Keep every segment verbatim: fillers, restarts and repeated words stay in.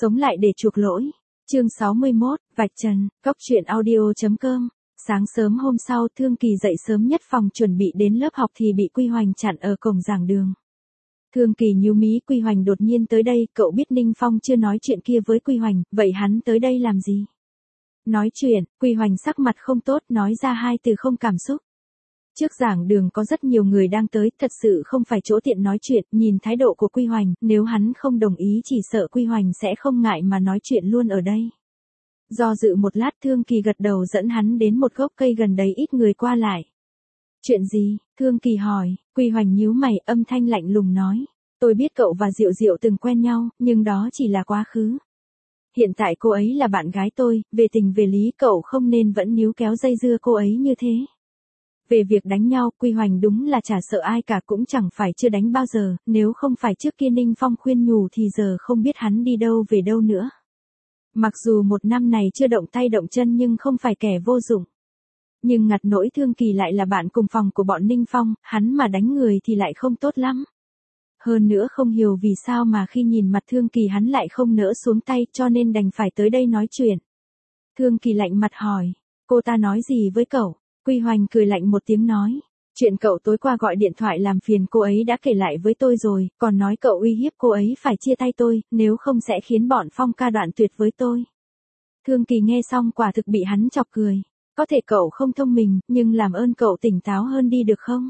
Sống lại để chuộc lỗi. Chương sáu mươi mốt, vạch trần, cốc truyện audio chấm com. Sáng sớm hôm sau, Thương Kỳ dậy sớm nhất phòng chuẩn bị đến lớp học thì bị Quy Hoành chặn ở cổng giảng đường. Thương Kỳ nhíu mí, Quy Hoành đột nhiên tới đây, cậu biết Ninh Phong chưa nói chuyện kia với Quy Hoành, vậy hắn tới đây làm gì? Nói chuyện, Quy Hoành sắc mặt không tốt, nói ra hai từ không cảm xúc. Trước giảng đường có rất nhiều người đang tới, thật sự không phải chỗ tiện nói chuyện, nhìn thái độ của Quy Hoành, nếu hắn không đồng ý chỉ sợ Quy Hoành sẽ không ngại mà nói chuyện luôn ở đây. Do dự một lát, Thương Kỳ gật đầu dẫn hắn đến một gốc cây gần đấy ít người qua lại. Chuyện gì? Thương Kỳ hỏi. Quy Hoành nhíu mày, âm thanh lạnh lùng nói. Tôi biết cậu và Diệu Diệu từng quen nhau, nhưng đó chỉ là quá khứ. Hiện tại cô ấy là bạn gái tôi, về tình về lý cậu không nên vẫn níu kéo dây dưa cô ấy như thế. Về việc đánh nhau, Quy Hoành đúng là chả sợ ai cả, cũng chẳng phải chưa đánh bao giờ, nếu không phải trước kia Ninh Phong khuyên nhủ thì giờ không biết hắn đi đâu về đâu nữa. Mặc dù một năm này chưa động tay động chân nhưng không phải kẻ vô dụng. Nhưng ngặt nỗi Thương Kỳ lại là bạn cùng phòng của bọn Ninh Phong, hắn mà đánh người thì lại không tốt lắm. Hơn nữa không hiểu vì sao mà khi nhìn mặt Thương Kỳ hắn lại không nỡ xuống tay, cho nên đành phải tới đây nói chuyện. Thương Kỳ lạnh mặt hỏi, cô ta nói gì với cậu? Quy Hoành cười lạnh một tiếng nói, chuyện cậu tối qua gọi điện thoại làm phiền cô ấy đã kể lại với tôi rồi, còn nói cậu uy hiếp cô ấy phải chia tay tôi, nếu không sẽ khiến bọn Phong ca đoạn tuyệt với tôi. Thương Kỳ nghe xong quả thực bị hắn chọc cười, có thể cậu không thông minh, nhưng làm ơn cậu tỉnh táo hơn đi được không?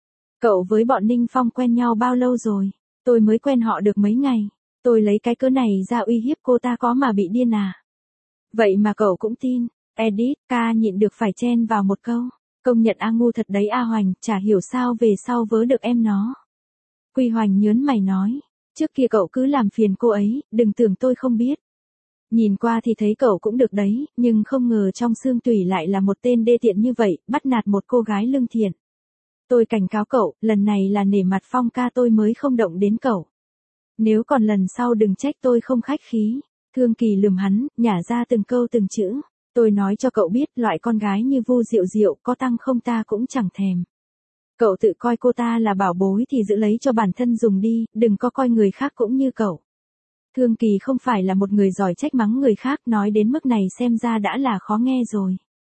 Cậu với bọn Ninh Phong quen nhau bao lâu rồi? Tôi mới quen họ được mấy ngày, tôi lấy cái cớ này ra uy hiếp cô ta có mà bị điên à? Vậy mà cậu cũng tin. Edit, ca nhịn được phải chen vào một câu. Công nhận A ngu thật đấy A Hoành, chả hiểu sao về sau vớ được em nó. Quy Hoành nhớn mày nói, trước kia cậu cứ làm phiền cô ấy, đừng tưởng tôi không biết. Nhìn qua thì thấy cậu cũng được đấy, nhưng không ngờ trong xương tủy lại là một tên đê tiện như vậy, bắt nạt một cô gái lương thiện. Tôi cảnh cáo cậu, lần này là nể mặt Phong ca tôi mới không động đến cậu. Nếu còn lần sau đừng trách tôi không khách khí. Thương Kỳ lườm hắn, nhả ra từng câu từng chữ. Tôi nói cho cậu biết, loại con gái như Vu Diệu Diệu có tăng không ta cũng chẳng thèm. Cậu tự coi cô ta là bảo bối thì giữ lấy cho bản thân dùng đi, đừng có coi người khác cũng như cậu. Thương Kỳ không phải là một người giỏi trách mắng người khác, nói đến mức này xem ra đã là khó nghe rồi.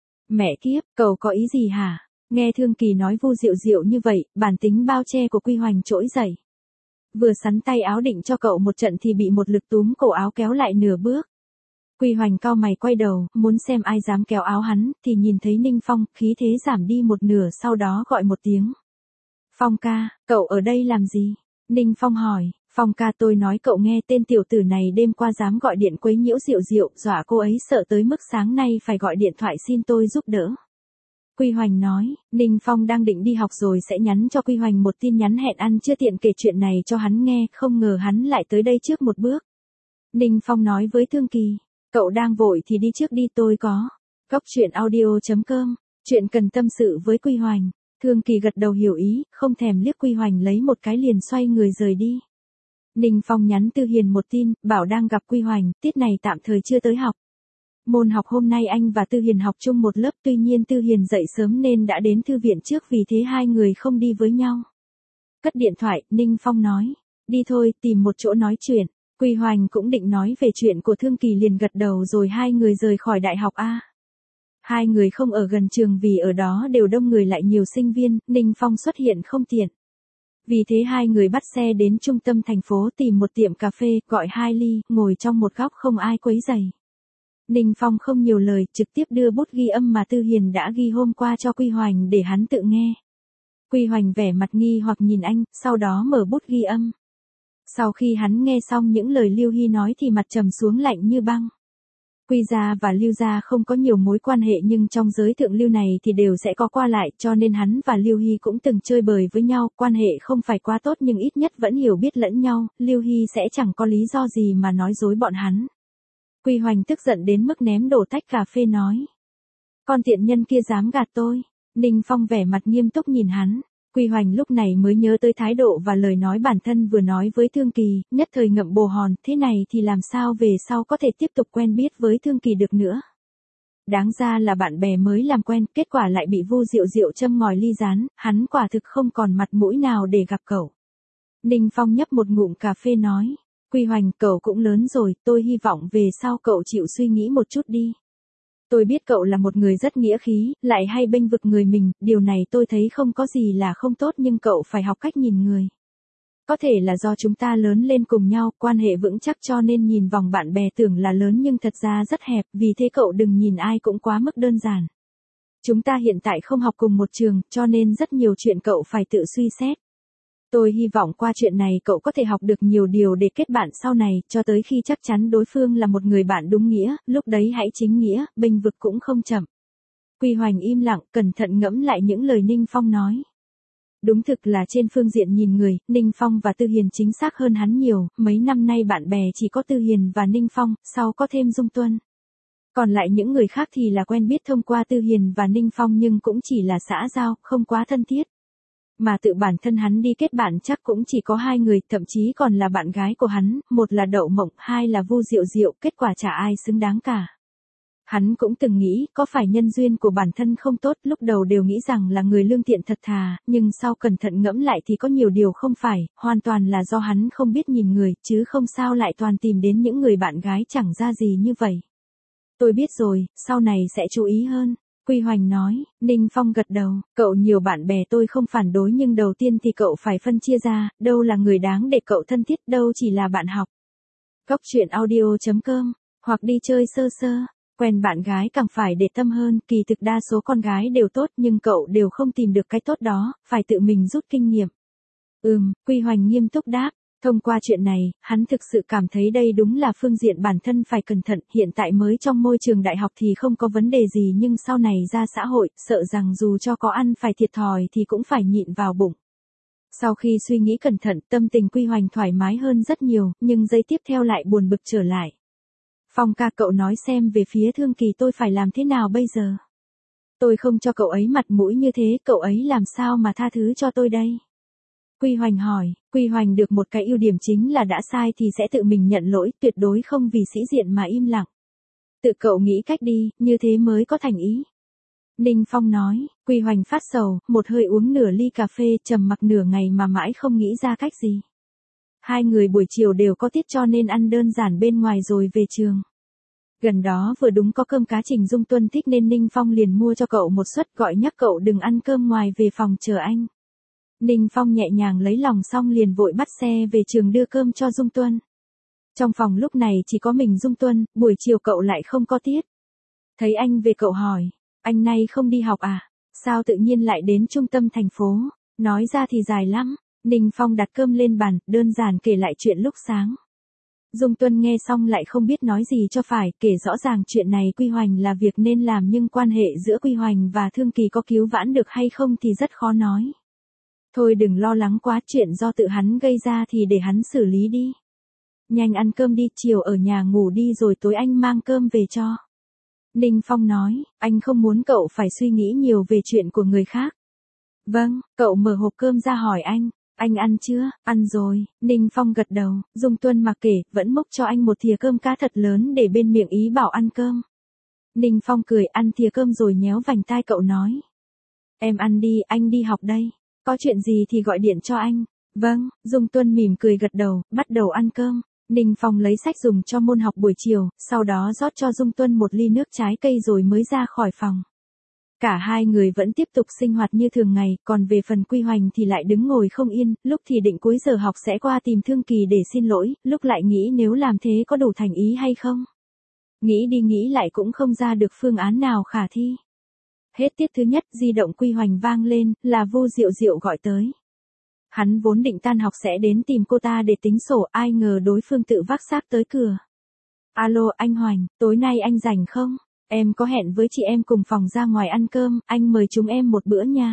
Mẹ kiếp, cậu có ý gì hả? Nghe Thương Kỳ nói Vu Diệu Diệu như vậy, bản tính bao che của Quy Hoành trỗi dậy. Vừa sắn tay áo định cho cậu một trận thì bị một lực túm cổ áo kéo lại nửa bước. Quy Hoành cau mày quay đầu, muốn xem ai dám kéo áo hắn, thì nhìn thấy Ninh Phong, khí thế giảm đi một nửa, sau đó gọi một tiếng. Phong ca, cậu ở đây làm gì? Ninh Phong hỏi, Phong ca tôi nói cậu nghe, tên tiểu tử này đêm qua dám gọi điện quấy nhiễu Diệu Diệu, dọa cô ấy sợ tới mức sáng nay phải gọi điện thoại xin tôi giúp đỡ. Quy Hoành nói, Ninh Phong đang định đi học rồi sẽ nhắn cho Quy Hoành một tin nhắn hẹn ăn chưa tiện kể chuyện này cho hắn nghe, không ngờ hắn lại tới đây trước một bước. Ninh Phong nói với Thương Kỳ, cậu đang vội thì đi trước đi, tôi có. Cốc truyện audio chấm com, chuyện cần tâm sự với Quy Hoành. Thương Kỳ gật đầu hiểu ý, không thèm liếc Quy Hoành lấy một cái liền xoay người rời đi. Ninh Phong nhắn Tư Hiền một tin, bảo đang gặp Quy Hoành, tiết này tạm thời chưa tới học. Môn học hôm nay anh và Tư Hiền học chung một lớp, tuy nhiên Tư Hiền dậy sớm nên đã đến thư viện trước, vì thế hai người không đi với nhau. Cất điện thoại, Ninh Phong nói, đi thôi, tìm một chỗ nói chuyện. Quy Hoành cũng định nói về chuyện của Thương Kỳ liền gật đầu rồi hai người rời khỏi đại học A. Hai người không ở gần trường vì ở đó đều đông người lại nhiều sinh viên, Ninh Phong xuất hiện không tiện. Vì thế hai người bắt xe đến trung tâm thành phố tìm một tiệm cà phê, gọi hai ly, ngồi trong một góc không ai quấy rầy. Ninh Phong không nhiều lời, trực tiếp đưa bút ghi âm mà Tư Hiền đã ghi hôm qua cho Quy Hoành để hắn tự nghe. Quy Hoành vẻ mặt nghi hoặc nhìn anh, sau đó mở bút ghi âm. Sau khi hắn nghe xong những lời Lưu Hy nói thì mặt trầm xuống lạnh như băng. Quy gia và Lưu gia không có nhiều mối quan hệ, nhưng trong giới thượng lưu này thì đều sẽ có qua lại, cho nên hắn và Lưu Hy cũng từng chơi bời với nhau, quan hệ không phải quá tốt nhưng ít nhất vẫn hiểu biết lẫn nhau, Lưu Hy sẽ chẳng có lý do gì mà nói dối bọn hắn. Quy Hoành tức giận đến mức ném đổ tách cà phê nói, con tiện nhân kia dám gạt tôi. Ninh Phong vẻ mặt nghiêm túc nhìn hắn. Quy Hoành lúc này mới nhớ tới thái độ và lời nói bản thân vừa nói với Thương Kỳ, nhất thời ngậm bồ hòn, thế này thì làm sao về sau có thể tiếp tục quen biết với Thương Kỳ được nữa. Đáng ra là bạn bè mới làm quen, kết quả lại bị Vu Diệu Diệu châm ngòi ly gián, hắn quả thực không còn mặt mũi nào để gặp cậu. Ninh Phong nhấp một ngụm cà phê nói, Quy Hoành, cậu cũng lớn rồi, tôi hy vọng về sau cậu chịu suy nghĩ một chút đi. Tôi biết cậu là một người rất nghĩa khí, lại hay bênh vực người mình, điều này tôi thấy không có gì là không tốt nhưng cậu phải học cách nhìn người. Có thể là do chúng ta lớn lên cùng nhau, quan hệ vững chắc cho nên nhìn vòng bạn bè tưởng là lớn nhưng thật ra rất hẹp, vì thế cậu đừng nhìn ai cũng quá mức đơn giản. Chúng ta hiện tại không học cùng một trường, cho nên rất nhiều chuyện cậu phải tự suy xét. Tôi hy vọng qua chuyện này cậu có thể học được nhiều điều để kết bạn sau này, cho tới khi chắc chắn đối phương là một người bạn đúng nghĩa, lúc đấy hãy chính nghĩa, bênh vực cũng không chậm. Quy Hoành im lặng, cẩn thận ngẫm lại những lời Ninh Phong nói. Đúng thực là trên phương diện nhìn người, Ninh Phong và Tư Hiền chính xác hơn hắn nhiều, mấy năm nay bạn bè chỉ có Tư Hiền và Ninh Phong, sau có thêm Dung Tuân. Còn lại những người khác thì là quen biết thông qua Tư Hiền và Ninh Phong nhưng cũng chỉ là xã giao, không quá thân thiết. Mà tự bản thân hắn đi kết bạn chắc cũng chỉ có hai người, thậm chí còn là bạn gái của hắn, một là Đậu Mộng, hai là Vu Diệu Diệu, kết quả chả ai xứng đáng cả. Hắn cũng từng nghĩ, có phải nhân duyên của bản thân không tốt, lúc đầu đều nghĩ rằng là người lương thiện thật thà, nhưng sau cẩn thận ngẫm lại thì có nhiều điều không phải, hoàn toàn là do hắn không biết nhìn người, chứ không sao lại toàn tìm đến những người bạn gái chẳng ra gì như vậy. Tôi biết rồi, sau này sẽ chú ý hơn. Quy Hoành nói. Ninh Phong gật đầu, cậu nhiều bạn bè tôi không phản đối nhưng đầu tiên thì cậu phải phân chia ra, đâu là người đáng để cậu thân thiết, đâu chỉ là bạn học. Góc truyện audio chấm com, hoặc đi chơi sơ sơ, quen bạn gái càng phải để tâm hơn, kỳ thực đa số con gái đều tốt nhưng cậu đều không tìm được cái tốt đó, phải tự mình rút kinh nghiệm. Ừm, Quy Hoành nghiêm túc đáp. Thông qua chuyện này, hắn thực sự cảm thấy đây đúng là phương diện bản thân phải cẩn thận, hiện tại mới trong môi trường đại học thì không có vấn đề gì nhưng sau này ra xã hội, sợ rằng dù cho có ăn phải thiệt thòi thì cũng phải nhịn vào bụng. Sau khi suy nghĩ cẩn thận, tâm tình Quy Hoành thoải mái hơn rất nhiều, nhưng giây tiếp theo lại buồn bực trở lại. Phong ca, cậu nói xem về phía Thương Kỳ tôi phải làm thế nào bây giờ? Tôi không cho cậu ấy mặt mũi như thế, cậu ấy làm sao mà tha thứ cho tôi đây? Quy Hoành hỏi. Quy Hoành được một cái ưu điểm chính là đã sai thì sẽ tự mình nhận lỗi, tuyệt đối không vì sĩ diện mà im lặng. Tự cậu nghĩ cách đi, như thế mới có thành ý. Ninh Phong nói. Quy Hoành phát sầu, một hơi uống nửa ly cà phê, trầm mặc nửa ngày mà mãi không nghĩ ra cách gì. Hai người buổi chiều đều có tiết cho nên ăn đơn giản bên ngoài rồi về trường. Gần đó vừa đúng có cơm cá Trình Dung Tuân thích nên Ninh Phong liền mua cho cậu một suất, gọi nhắc cậu đừng ăn cơm ngoài, về phòng chờ anh. Ninh Phong nhẹ nhàng lấy lòng xong liền vội bắt xe về trường đưa cơm cho Dung Tuân. Trong phòng lúc này chỉ có mình Dung Tuân, buổi chiều cậu lại không có tiết. Thấy anh về cậu hỏi, anh nay không đi học à? Sao tự nhiên lại đến trung tâm thành phố? Nói ra thì dài lắm. Ninh Phong đặt cơm lên bàn, đơn giản kể lại chuyện lúc sáng. Dung Tuân nghe xong lại không biết nói gì cho phải, kể rõ ràng chuyện này Quy Hoành là việc nên làm nhưng quan hệ giữa Quy Hoành và Thương Kỳ có cứu vãn được hay không thì rất khó nói. Thôi đừng lo lắng quá, chuyện do tự hắn gây ra thì để hắn xử lý đi. Nhanh ăn cơm đi, chiều ở nhà ngủ đi rồi tối anh mang cơm về cho. Ninh Phong nói, anh không muốn cậu phải suy nghĩ nhiều về chuyện của người khác. Vâng, cậu mở hộp cơm ra hỏi anh, anh ăn chưa? Ăn rồi. Ninh Phong gật đầu, Dung Tuân mặc kệ, vẫn múc cho anh một thìa cơm cá thật lớn để bên miệng ý bảo ăn cơm. Ninh Phong cười, ăn thìa cơm rồi nhéo vành tai cậu nói. Em ăn đi, anh đi học đây. Có chuyện gì thì gọi điện cho anh. Vâng, Dung Tuân mỉm cười gật đầu, bắt đầu ăn cơm. Ninh Phong lấy sách dùng cho môn học buổi chiều, sau đó rót cho Dung Tuân một ly nước trái cây rồi mới ra khỏi phòng. Cả hai người vẫn tiếp tục sinh hoạt như thường ngày, còn về phần Quy Hoành thì lại đứng ngồi không yên, lúc thì định cuối giờ học sẽ qua tìm Thương Kỳ để xin lỗi, lúc lại nghĩ nếu làm thế có đủ thành ý hay không. Nghĩ đi nghĩ lại cũng không ra được phương án nào khả thi. Hết tiết thứ nhất, di động Quy Hoành vang lên, là Vu Diệu Diệu gọi tới. Hắn vốn định tan học sẽ đến tìm cô ta để tính sổ, ai ngờ đối phương tự vác xác tới cửa. Alo anh Hoành, tối nay anh rảnh không? Em có hẹn với chị em cùng phòng ra ngoài ăn cơm, anh mời chúng em một bữa nha.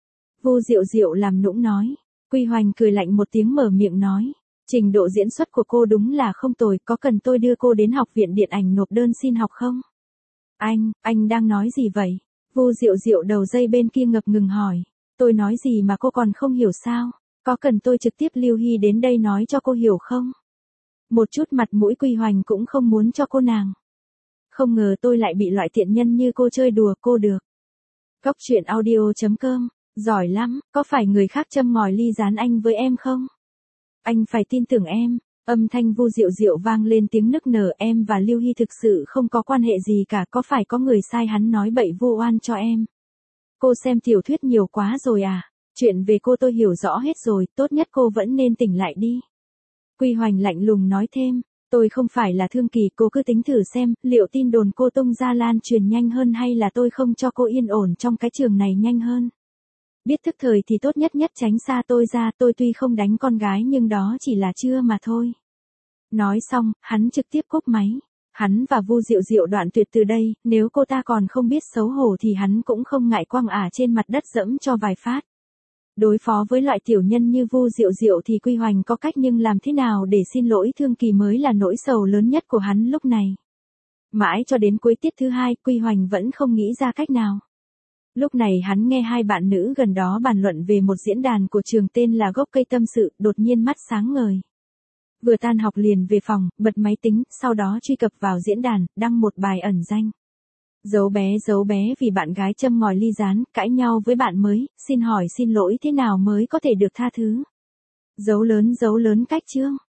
Vu Diệu Diệu làm nũng nói. Quy Hoành cười lạnh một tiếng mở miệng nói. Trình độ diễn xuất của cô đúng là không tồi, có cần tôi đưa cô đến học viện điện ảnh nộp đơn xin học không? Anh, anh đang nói gì vậy? Vu Diệu Diệu đầu dây bên kia ngập ngừng hỏi. Tôi nói gì mà cô còn không hiểu sao? Có cần tôi trực tiếp Lưu Hy đến đây nói cho cô hiểu không? Một chút mặt mũi Quy Hoành cũng không muốn cho cô nàng. Không ngờ tôi lại bị loại tiện nhân như cô chơi đùa cô được. Góc truyện audio chấm com, giỏi lắm, có phải người khác châm ngòi ly gián anh với em không? Anh phải tin tưởng em. Âm thanh Vu Diệu Diệu vang lên tiếng nức nở, em và Lưu Hy thực sự không có quan hệ gì cả, có phải có người sai hắn nói bậy vu oan cho em? Cô xem tiểu thuyết nhiều quá rồi à? Chuyện về cô tôi hiểu rõ hết rồi, tốt nhất cô vẫn nên tỉnh lại đi. Quy Hoành lạnh lùng nói thêm, tôi không phải là Thương Kỳ, cô cứ tính thử xem, liệu tin đồn cô tung ra lan truyền nhanh hơn hay là tôi không cho cô yên ổn trong cái trường này nhanh hơn. Biết thức thời thì tốt nhất nhất tránh xa tôi ra, tôi tuy không đánh con gái nhưng đó chỉ là chưa mà thôi. Nói xong, hắn trực tiếp cúp máy. Hắn và Vu Diệu Diệu đoạn tuyệt từ đây, nếu cô ta còn không biết xấu hổ thì hắn cũng không ngại quăng ả trên mặt đất dẫm cho vài phát. Đối phó với loại tiểu nhân như Vu Diệu Diệu thì Quy Hoành có cách, nhưng làm thế nào để xin lỗi Thương Kỳ mới là nỗi sầu lớn nhất của hắn lúc này. Mãi cho đến cuối tiết thứ hai, Quy Hoành vẫn không nghĩ ra cách nào. Lúc này hắn nghe hai bạn nữ gần đó bàn luận về một diễn đàn của trường tên là Gốc Cây Tâm Sự, đột nhiên mắt sáng ngời. Vừa tan học liền về phòng, bật máy tính, sau đó truy cập vào diễn đàn, đăng một bài ẩn danh. Giấu bé giấu bé vì bạn gái châm ngòi ly gián, cãi nhau với bạn mới, xin hỏi xin lỗi thế nào mới có thể được tha thứ. Giấu lớn giấu lớn cách chương.